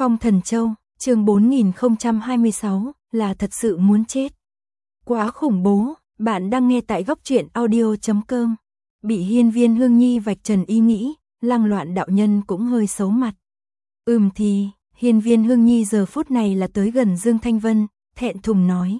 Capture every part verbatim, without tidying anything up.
Phong Thần Châu, chương bốn nghìn không trăm hai mươi sáu, là thật sự muốn chết. Quá khủng bố, bạn đang nghe tại góc truyện audio chấm com. Bị Hiên Viên Hương Nhi vạch trần ý nghĩ, Lăng Loạn đạo nhân cũng hơi xấu mặt. Ừm thì, Hiên Viên Hương Nhi giờ phút này là tới gần Dương Thanh Vân, thẹn thùng nói.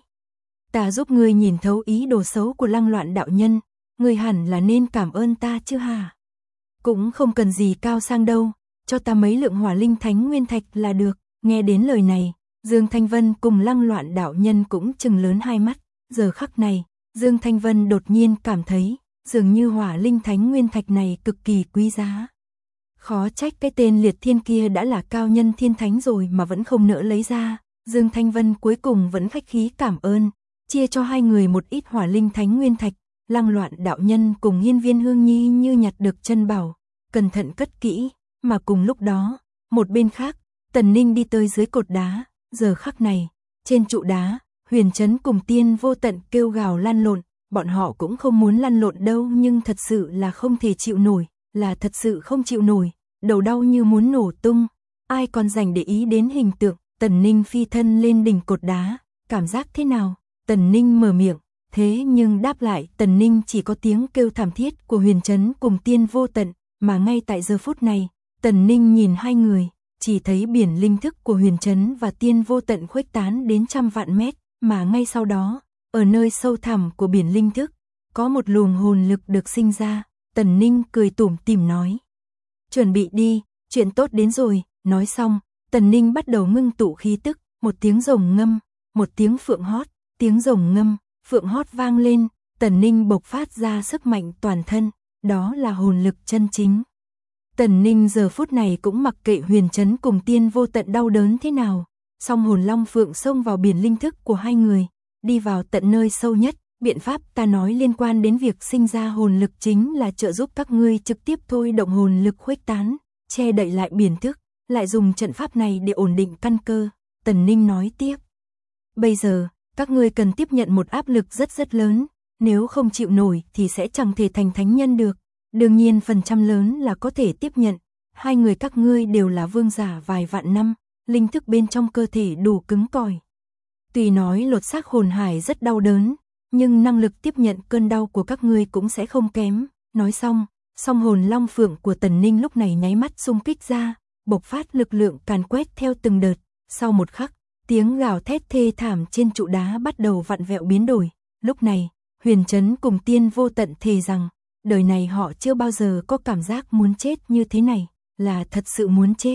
Ta giúp ngươi nhìn thấu ý đồ xấu của Lăng Loạn đạo nhân, ngươi hẳn là nên cảm ơn ta chứ hả? Cũng không cần gì cao sang đâu, cho ta mấy lượng hỏa linh thánh nguyên thạch là được. Nghe đến lời này, Dương Thanh Vân cùng Lăng Loạn đạo nhân cũng trừng lớn hai mắt. Giờ khắc này, Dương Thanh Vân đột nhiên cảm thấy, dường như hỏa linh thánh nguyên thạch này cực kỳ quý giá. Khó trách cái tên Liệt Thiên kia đã là cao nhân thiên thánh rồi mà vẫn không nỡ lấy ra. Dương Thanh Vân cuối cùng vẫn khách khí cảm ơn, chia cho hai người một ít hỏa linh thánh nguyên thạch. Lăng Loạn đạo nhân cùng Hiên Viên Hương Nhi như nhặt được chân bảo, cẩn thận cất kỹ. Mà cùng lúc đó, một bên khác, Tần Ninh đi tới dưới cột đá. Giờ khắc này, trên trụ đá, Huyền Trấn cùng Tiên Vô Tận kêu gào lăn lộn. Bọn họ cũng không muốn lăn lộn đâu, nhưng thật sự là không thể chịu nổi, là thật sự không chịu nổi, đầu đau như muốn nổ tung. Ai còn dành để ý đến hình tượng Tần Ninh phi thân lên đỉnh cột đá, cảm giác thế nào? Tần Ninh mở miệng, thế nhưng đáp lại Tần Ninh chỉ có tiếng kêu thảm thiết của Huyền Trấn cùng Tiên Vô Tận. Mà ngay tại giờ phút này, Tần Ninh nhìn hai người, chỉ thấy biển linh thức của Huyền Trấn và Tiên Vô Tận khuếch tán đến trăm vạn mét, mà ngay sau đó, ở nơi sâu thẳm của biển linh thức, có một luồng hồn lực được sinh ra. Tần Ninh cười tủm tỉm nói, chuẩn bị đi, chuyện tốt đến rồi. Nói xong, Tần Ninh bắt đầu ngưng tụ khí tức, một tiếng rồng ngâm, một tiếng phượng hót, tiếng rồng ngâm, phượng hót vang lên, Tần Ninh bộc phát ra sức mạnh toàn thân, đó là hồn lực chân chính. Tần Ninh giờ phút này cũng mặc kệ Huyền Trấn cùng Tiên Vô Tận đau đớn thế nào, song hồn long phượng xông vào biển linh thức của hai người, đi vào tận nơi sâu nhất. Biện pháp ta nói liên quan đến việc sinh ra hồn lực chính là trợ giúp các ngươi trực tiếp thôi động hồn lực khuếch tán, che đậy lại biển thức, lại dùng trận pháp này để ổn định căn cơ. Tần Ninh nói tiếp, bây giờ, các ngươi cần tiếp nhận một áp lực rất rất lớn, nếu không chịu nổi thì sẽ chẳng thể thành thánh nhân được. Đương nhiên phần trăm lớn là có thể tiếp nhận, hai người các ngươi đều là vương giả vài vạn năm, linh thức bên trong cơ thể đủ cứng cỏi. Tuy nói lột xác hồn hải rất đau đớn, nhưng năng lực tiếp nhận cơn đau của các ngươi cũng sẽ không kém. Nói xong, song hồn long phượng của Tần Ninh lúc này nháy mắt xung kích ra, bộc phát lực lượng càn quét theo từng đợt. Sau một khắc, tiếng gào thét thê thảm trên trụ đá bắt đầu vặn vẹo biến đổi. Lúc này, Huyền Trấn cùng Tiên Vô Tận thề rằng, đời này họ chưa bao giờ có cảm giác muốn chết như thế này, là thật sự muốn chết.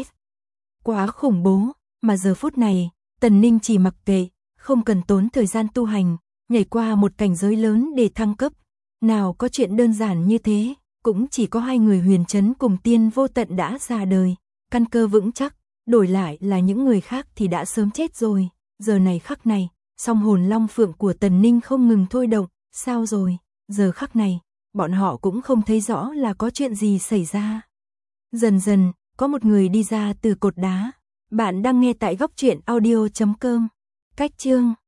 Quá khủng bố, mà giờ phút này, Tần Ninh chỉ mặc kệ, không cần tốn thời gian tu hành, nhảy qua một cảnh giới lớn để thăng cấp. Nào có chuyện đơn giản như thế, cũng chỉ có hai người Huyền Trấn cùng Tiên Vô Tận đã ra đời, căn cơ vững chắc, đổi lại là những người khác thì đã sớm chết rồi. Giờ này khắc này, song hồn long phượng của Tần Ninh không ngừng thôi động, sao rồi? Giờ khắc này, bọn họ cũng không thấy rõ là có chuyện gì xảy ra. Dần dần, có một người đi ra từ cột đá. Bạn đang nghe tại góc truyện audio chấm com. Cách chương